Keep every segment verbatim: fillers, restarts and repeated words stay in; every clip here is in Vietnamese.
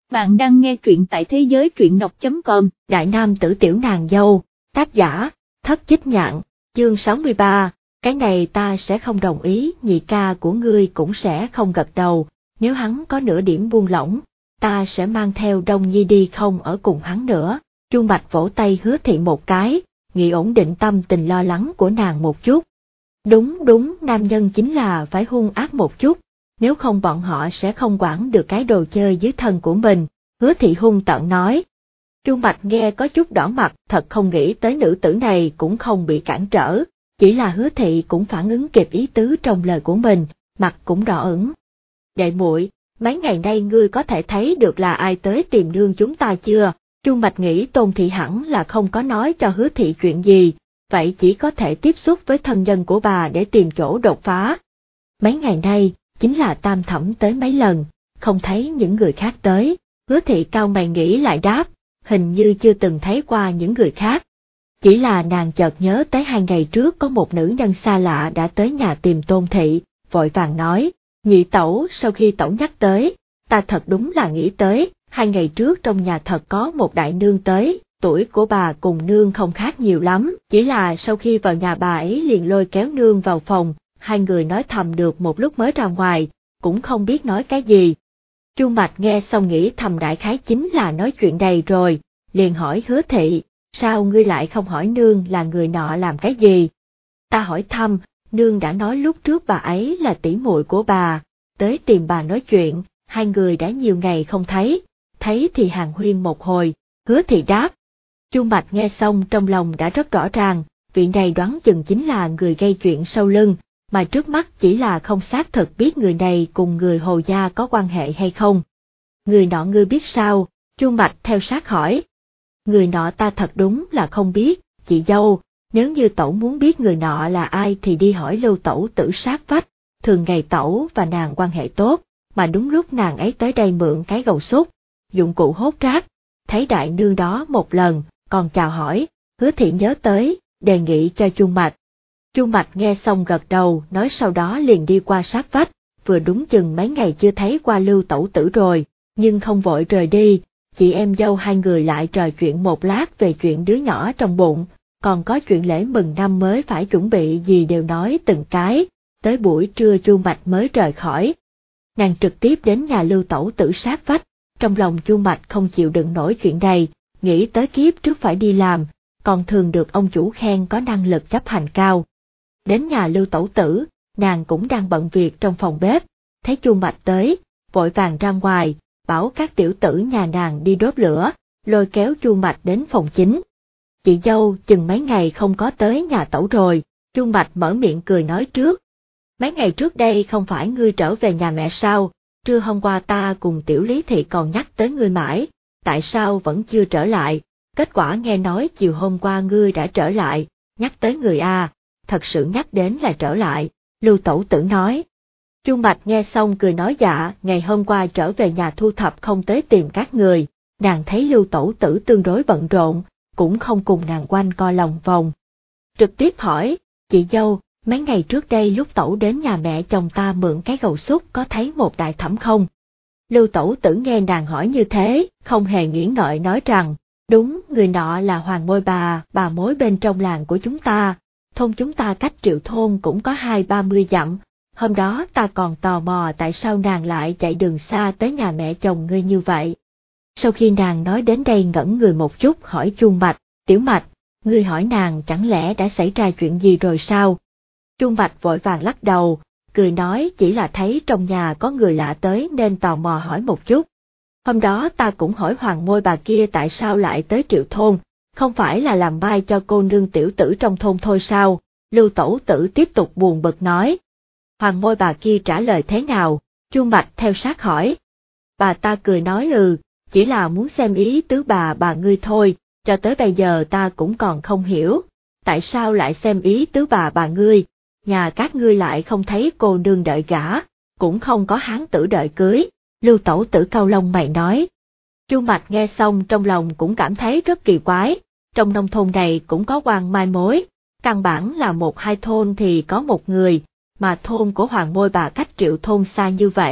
Bạn đang nghe truyện tại thế giới truyện đọc chấm com. Đại nam tử tiểu nàng dâu, tác giả, Thất Chích Nhạn, chương sáu mươi ba, cái này ta sẽ không đồng ý, nhị ca của ngươi cũng sẽ không gật đầu, nếu hắn có nửa điểm buông lỏng, ta sẽ mang theo Đông Nhi đi không ở cùng hắn nữa. Chu Mạch vỗ tay Hứa Thị một cái, nghĩ ổn định tâm tình lo lắng của nàng một chút. Đúng đúng, nam nhân chính là phải hung ác một chút, nếu không bọn họ sẽ không quản được cái đồ chơi dưới thân của mình, Hứa Thị hung tợn nói. Chu Mạch nghe có chút đỏ mặt, thật không nghĩ tới nữ tử này cũng không bị cản trở, chỉ là Hứa Thị cũng phản ứng kịp ý tứ trong lời của mình, mặt cũng đỏ ửng. Đệ muội, mấy ngày nay ngươi có thể thấy được là ai tới tìm nương chúng ta chưa? Chu Mạch nghĩ Tôn Thị hẳn là không có nói cho Hứa Thị chuyện gì, vậy chỉ có thể tiếp xúc với thân nhân của bà để tìm chỗ đột phá. Mấy ngày nay, chính là Tam Thẩm tới mấy lần, không thấy những người khác tới, Hứa Thị cau mày nghĩ lại đáp, hình như chưa từng thấy qua những người khác. Chỉ là nàng chợt nhớ tới hai ngày trước có một nữ nhân xa lạ đã tới nhà tìm Tôn Thị, vội vàng nói, nhị tẩu sau khi tẩu nhắc tới, ta thật đúng là nghĩ tới, hai ngày trước trong nhà thật có một đại nương tới, tuổi của bà cùng nương không khác nhiều lắm, chỉ là sau khi vào nhà bà ấy liền lôi kéo nương vào phòng, hai người nói thầm được một lúc mới ra ngoài, cũng không biết nói cái gì. Chu Mạch nghe xong nghĩ thầm đại khái chính là nói chuyện này rồi, liền hỏi Hứa Thị, sao ngươi lại không hỏi nương là người nọ làm cái gì? Ta hỏi thăm, nương đã nói lúc trước bà ấy là tỷ muội của bà, tới tìm bà nói chuyện, hai người đã nhiều ngày không thấy, thấy thì hàn huyên một hồi, Hứa Thị đáp. Chu Mạch nghe xong trong lòng đã rất rõ ràng, vị này đoán chừng chính là người gây chuyện sau lưng, mà trước mắt chỉ là không xác thực biết người này cùng người Hồ gia có quan hệ hay không. Người nọ ngươi biết sao? Chu Mạch theo sát hỏi. Người nọ ta thật đúng là không biết, chị dâu, nếu như tẩu muốn biết người nọ là ai thì đi hỏi Lưu tẩu tử sát vách, thường ngày tẩu và nàng quan hệ tốt, mà đúng lúc nàng ấy tới đây mượn cái gầu sút, dụng cụ hốt rác, thấy đại nương đó một lần, còn chào hỏi, Hứa Thị nhớ tới, đề nghị cho Chu Mạch. Chu Mạch nghe xong gật đầu, nói sau đó liền đi qua sát vách, vừa đúng chừng mấy ngày chưa thấy qua Lưu tẩu tử rồi, nhưng không vội rời đi, chị em dâu hai người lại trò chuyện một lát về chuyện đứa nhỏ trong bụng, còn có chuyện lễ mừng năm mới phải chuẩn bị gì đều nói từng cái, tới buổi trưa Chu Mạch mới rời khỏi. Nàng trực tiếp đến nhà Lưu tẩu tử sát vách, trong lòng Chu Mạch không chịu đựng nổi chuyện này, nghĩ tới kiếp trước phải đi làm, còn thường được ông chủ khen có năng lực chấp hành cao. Đến nhà Lưu tẩu tử, nàng cũng đang bận việc trong phòng bếp, thấy Chu Mạch tới, vội vàng ra ngoài, bảo các tiểu tử nhà nàng đi đốt lửa, lôi kéo Chu Mạch đến phòng chính. Chị dâu chừng mấy ngày không có tới nhà tẩu rồi, Chu Mạch mở miệng cười nói trước. Mấy ngày trước đây không phải ngươi trở về nhà mẹ sao, trưa hôm qua ta cùng tiểu Lý Thị còn nhắc tới ngươi mãi, tại sao vẫn chưa trở lại, kết quả nghe nói chiều hôm qua ngươi đã trở lại, nhắc tới người a, thật sự nhắc đến là trở lại, Lưu tẩu tử nói. Chu Mạch nghe xong cười nói dạ, ngày hôm qua trở về nhà thu thập không tới tìm các người, nàng thấy Lưu tẩu tử tương đối bận rộn, cũng không cùng nàng quanh co lòng vòng. Trực tiếp hỏi, chị dâu, mấy ngày trước đây lúc tẩu đến nhà mẹ chồng ta mượn cái gầu sút có thấy một đại thẩm không? Lưu tẩu tử nghe nàng hỏi như thế, không hề nghĩ ngợi nói rằng, đúng, người nọ là Hoàng Môi bà, bà mối bên trong làng của chúng ta, thôn chúng ta cách Triệu thôn cũng có hai ba mươi dặm, hôm đó ta còn tò mò tại sao nàng lại chạy đường xa tới nhà mẹ chồng ngươi như vậy. Sau khi nàng nói đến đây ngẩn người một chút hỏi Chu Mạch, tiểu Mạch, ngươi hỏi nàng chẳng lẽ đã xảy ra chuyện gì rồi sao? Chu Mạch vội vàng lắc đầu, cười nói chỉ là thấy trong nhà có người lạ tới nên tò mò hỏi một chút. Hôm đó ta cũng hỏi Hoàng Môi bà kia tại sao lại tới Triệu thôn, không phải là làm mai cho cô nương tiểu tử trong thôn thôi sao? Lưu tẩu tử tiếp tục buồn bực nói. Hoàng Môi bà kia trả lời thế nào? Chu Mạch theo sát hỏi. Bà ta cười nói ừ, chỉ là muốn xem ý tứ bà bà ngươi thôi, cho tới bây giờ ta cũng còn không hiểu, tại sao lại xem ý tứ bà bà ngươi, nhà các ngươi lại không thấy cô nương đợi gả, cũng không có hán tử đợi cưới, Lưu tẩu tử cau lông mày nói. Chu Mạch nghe xong trong lòng cũng cảm thấy rất kỳ quái, trong nông thôn này cũng có quan mai mối, căn bản là một hai thôn thì có một người, mà thôn của Hoàng Môi bà cách Triệu thôn xa như vậy,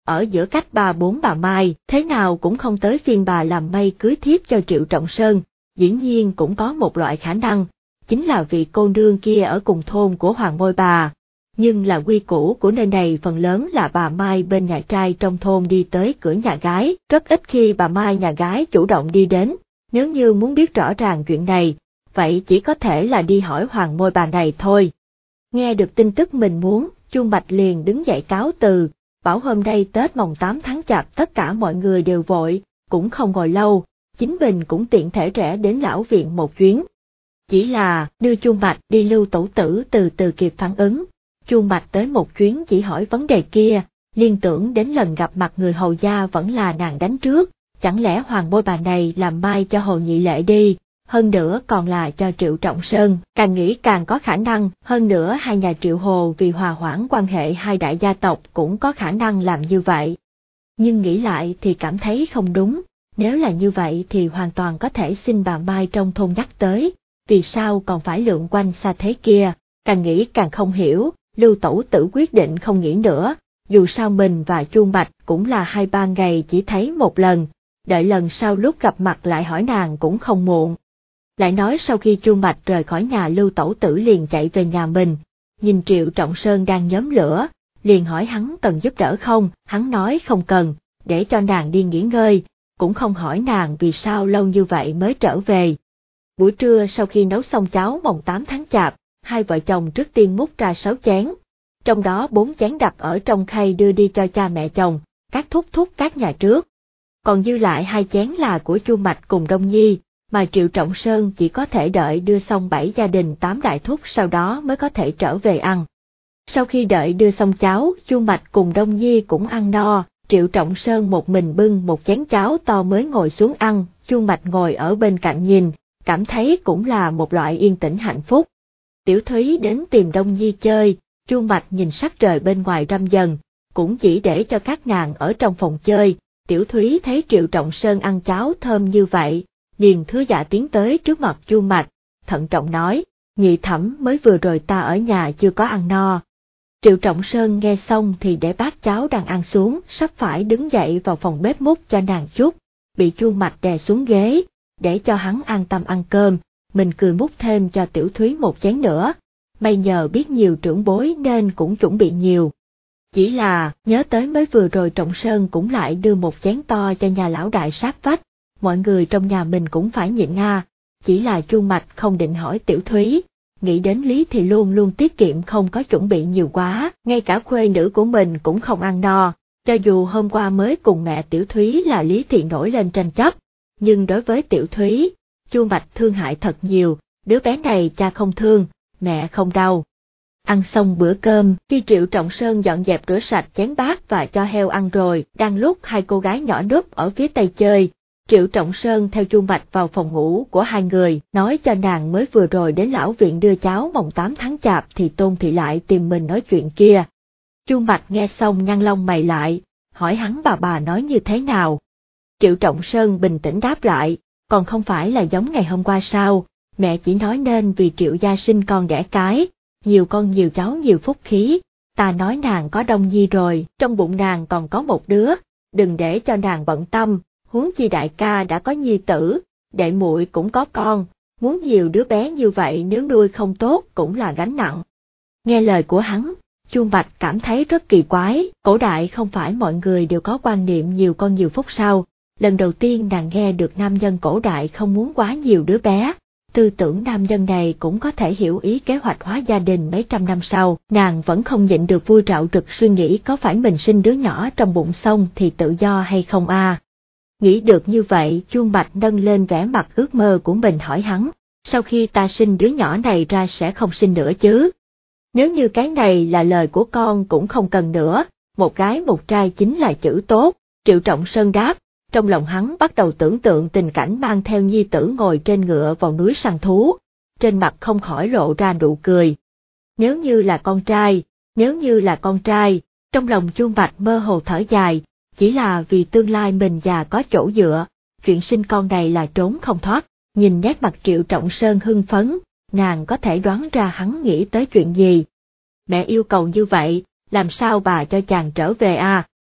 ở giữa cách ba bốn bà Mai, thế nào cũng không tới phiên bà làm may cưới thiếp cho Triệu Trọng Sơn. Dĩ nhiên cũng có một loại khả năng, chính là vị cô nương kia ở cùng thôn của Hoàng Môi bà. Nhưng là quy củ của nơi này phần lớn là bà Mai bên nhà trai trong thôn đi tới cửa nhà gái, rất ít khi bà Mai nhà gái chủ động đi đến. Nếu như muốn biết rõ ràng chuyện này, vậy chỉ có thể là đi hỏi Hoàng Môi bà này thôi. Nghe được tin tức mình muốn, Chu Mạch liền đứng dậy cáo từ, bảo hôm nay Tết mồng tám tháng Chạp tất cả mọi người đều vội, cũng không ngồi lâu, chính mình cũng tiện thể rẽ đến lão viện một chuyến. Chỉ là đưa Chu Mạch đi, Lưu Tẩu Tử từ từ kịp phản ứng. Chu Mạch tới một chuyến chỉ hỏi vấn đề kia, liên tưởng đến lần gặp mặt người hầu gia vẫn là nàng đánh trước, chẳng lẽ Hoàng Môi bà này làm mai cho Hồ Nhị Lệ đi, hơn nữa còn là cho Triệu Trọng Sơn, càng nghĩ càng có khả năng, hơn nữa hai nhà Triệu Hồ vì hòa hoãn quan hệ hai đại gia tộc cũng có khả năng làm như vậy. Nhưng nghĩ lại thì cảm thấy không đúng, nếu là như vậy thì hoàn toàn có thể xin bà Mai trong thôn nhắc tới, vì sao còn phải lượn quanh xa thế kia, càng nghĩ càng không hiểu. Lưu Tẩu Tử quyết định không nghĩ nữa, dù sao mình và Chu Mạch cũng là hai ba ngày chỉ thấy một lần, đợi lần sau lúc gặp mặt lại hỏi nàng cũng không muộn. Lại nói sau khi Chu Mạch rời khỏi nhà, Lưu Tẩu Tử liền chạy về nhà mình, nhìn Triệu Trọng Sơn đang nhóm lửa, liền hỏi hắn cần giúp đỡ không, hắn nói không cần, để cho nàng đi nghỉ ngơi, cũng không hỏi nàng vì sao lâu như vậy mới trở về. Buổi trưa sau khi nấu xong cháo mồng tám tháng Chạp, hai vợ chồng trước tiên múc ra sáu chén, trong đó bốn chén đặt ở trong khay đưa đi cho cha mẹ chồng, các thúc thúc các nhà trước. Còn dư lại hai chén là của Chu Mạch cùng Đông Nhi, mà Triệu Trọng Sơn chỉ có thể đợi đưa xong bảy gia đình tám đại thúc sau đó mới có thể trở về ăn. Sau khi đợi đưa xong cháo, Chu Mạch cùng Đông Nhi cũng ăn no, Triệu Trọng Sơn một mình bưng một chén cháo to mới ngồi xuống ăn, Chu Mạch ngồi ở bên cạnh nhìn, cảm thấy cũng là một loại yên tĩnh hạnh phúc. Tiểu Thúy đến tìm Đông Nhi chơi, Chu Mạch nhìn sắc trời bên ngoài râm dần, cũng chỉ để cho các nàng ở trong phòng chơi. Tiểu Thúy thấy Triệu Trọng Sơn ăn cháo thơm như vậy, liền thưa dạ tiến tới trước mặt Chu Mạch, thận trọng nói, nhị thẩm mới vừa rồi ta ở nhà chưa có ăn no. Triệu Trọng Sơn nghe xong thì để bát cháo đang ăn xuống, sắp phải đứng dậy vào phòng bếp múc cho nàng chút, bị Chu Mạch đè xuống ghế, để cho hắn an tâm ăn cơm, mình cười múc thêm cho Tiểu Thúy một chén nữa, may nhờ biết nhiều trưởng bối nên cũng chuẩn bị nhiều. Chỉ là, nhớ tới mới vừa rồi Trọng Sơn cũng lại đưa một chén to cho nhà lão đại sát vách, mọi người trong nhà mình cũng phải nhịn nga, chỉ là Chu Mạch không định hỏi Tiểu Thúy, nghĩ đến Lý thì luôn luôn tiết kiệm không có chuẩn bị nhiều quá, ngay cả khuê nữ của mình cũng không ăn no, cho dù hôm qua mới cùng mẹ Tiểu Thúy là Lý thì nổi lên tranh chấp, nhưng đối với Tiểu Thúy, Chu Mạch thương hại thật nhiều, đứa bé này cha không thương, mẹ không đau. Ăn xong bữa cơm, khi Triệu Trọng Sơn dọn dẹp rửa sạch chén bát và cho heo ăn rồi, đang lúc hai cô gái nhỏ núp ở phía tây chơi, Triệu Trọng Sơn theo Chu Mạch vào phòng ngủ của hai người, nói cho nàng mới vừa rồi đến lão viện đưa cháu mồng tám tháng Chạp thì Tôn Thị lại tìm mình nói chuyện kia. Chu Mạch nghe xong nhăn lông mày lại, hỏi hắn bà bà nói như thế nào. Triệu Trọng Sơn bình tĩnh đáp lại, còn không phải là giống ngày hôm qua sao, mẹ chỉ nói nên vì Triệu gia sinh con đẻ cái, nhiều con nhiều cháu nhiều phúc khí, ta nói nàng có Đông Nhi rồi, trong bụng nàng còn có một đứa, đừng để cho nàng bận tâm, huống chi đại ca đã có nhi tử, đệ muội cũng có con, muốn nhiều đứa bé như vậy nếu nuôi không tốt cũng là gánh nặng. Nghe lời của hắn, Chu Mạch cảm thấy rất kỳ quái, cổ đại không phải mọi người đều có quan niệm nhiều con nhiều phúc sao, lần đầu tiên nàng nghe được nam nhân cổ đại không muốn quá nhiều đứa bé. Tư tưởng nam nhân này cũng có thể hiểu ý kế hoạch hóa gia đình mấy trăm năm sau, nàng vẫn không nhịn được vui rạo rực suy nghĩ có phải mình sinh đứa nhỏ trong bụng xong thì tự do hay không a. À? Nghĩ được như vậy, Chu Mạch nâng lên vẻ mặt ước mơ của mình hỏi hắn, sau khi ta sinh đứa nhỏ này ra sẽ không sinh nữa chứ? Nếu như cái này là lời của con cũng không cần nữa, một gái một trai chính là chữ tốt, Triệu Trọng Sơn đáp. Trong lòng hắn bắt đầu tưởng tượng tình cảnh mang theo nhi tử ngồi trên ngựa vào núi săn thú, trên mặt không khỏi lộ ra nụ cười. Nếu như là con trai, nếu như là con trai, trong lòng Chu Mạch mơ hồ thở dài, chỉ là vì tương lai mình già có chỗ dựa, chuyện sinh con này là trốn không thoát. Nhìn nét mặt Triệu Trọng Sơn hưng phấn, nàng có thể đoán ra hắn nghĩ tới chuyện gì. Mẹ yêu cầu như vậy, làm sao bà cho chàng trở về à?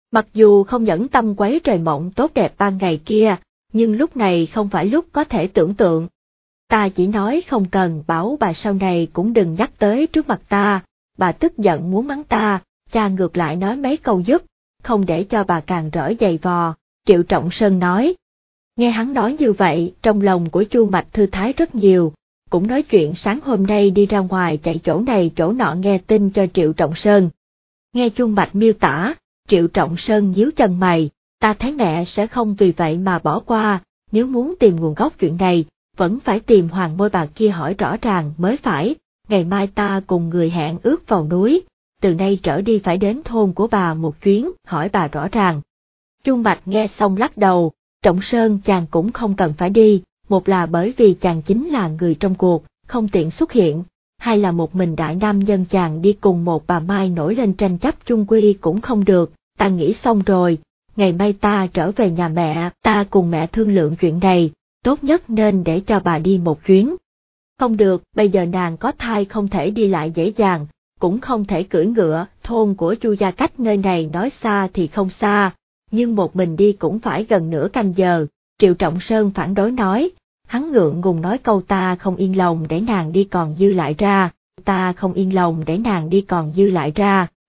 Mặc dù không nhẫn tâm quấy trời mộng tốt đẹp ban ngày kia, nhưng lúc này không phải lúc có thể tưởng tượng. Ta chỉ nói không cần, bảo bà sau này cũng đừng nhắc tới trước mặt ta, bà tức giận muốn mắng ta, cha ngược lại nói mấy câu giúp, không để cho bà càng rỡ giày vò, Triệu Trọng Sơn nói. Nghe hắn nói như vậy, trong lòng của Chu Mạch thư thái rất nhiều, cũng nói chuyện sáng hôm nay đi ra ngoài chạy chỗ này chỗ nọ nghe tin cho Triệu Trọng Sơn. Nghe Chu Mạch miêu tả, Triệu Trọng Sơn nhíu chân mày, ta thấy mẹ sẽ không vì vậy mà bỏ qua, nếu muốn tìm nguồn gốc chuyện này, vẫn phải tìm Hoàng Môi bà kia hỏi rõ ràng mới phải, ngày mai ta cùng người hẹn ước vào núi, từ nay trở đi phải đến thôn của bà một chuyến, hỏi bà rõ ràng. Chu Mạch nghe xong lắc đầu, Trọng Sơn chàng cũng không cần phải đi, một là bởi vì chàng chính là người trong cuộc, không tiện xuất hiện, hai là một mình đại nam nhân chàng đi cùng một bà Mai nổi lên tranh chấp chung quy cũng không được, ta nghĩ xong rồi, ngày mai ta trở về nhà mẹ, ta cùng mẹ thương lượng chuyện này, tốt nhất nên để cho bà đi một chuyến. Không được, bây giờ nàng có thai không thể đi lại dễ dàng, cũng không thể cưỡi ngựa, thôn của Chu gia cách nơi này nói xa thì không xa, nhưng một mình đi cũng phải gần nửa canh giờ, Triệu Trọng Sơn phản đối nói, hắn ngượng ngùng nói câu ta không yên lòng để nàng đi còn dư lại ra, ta không yên lòng để nàng đi còn dư lại ra,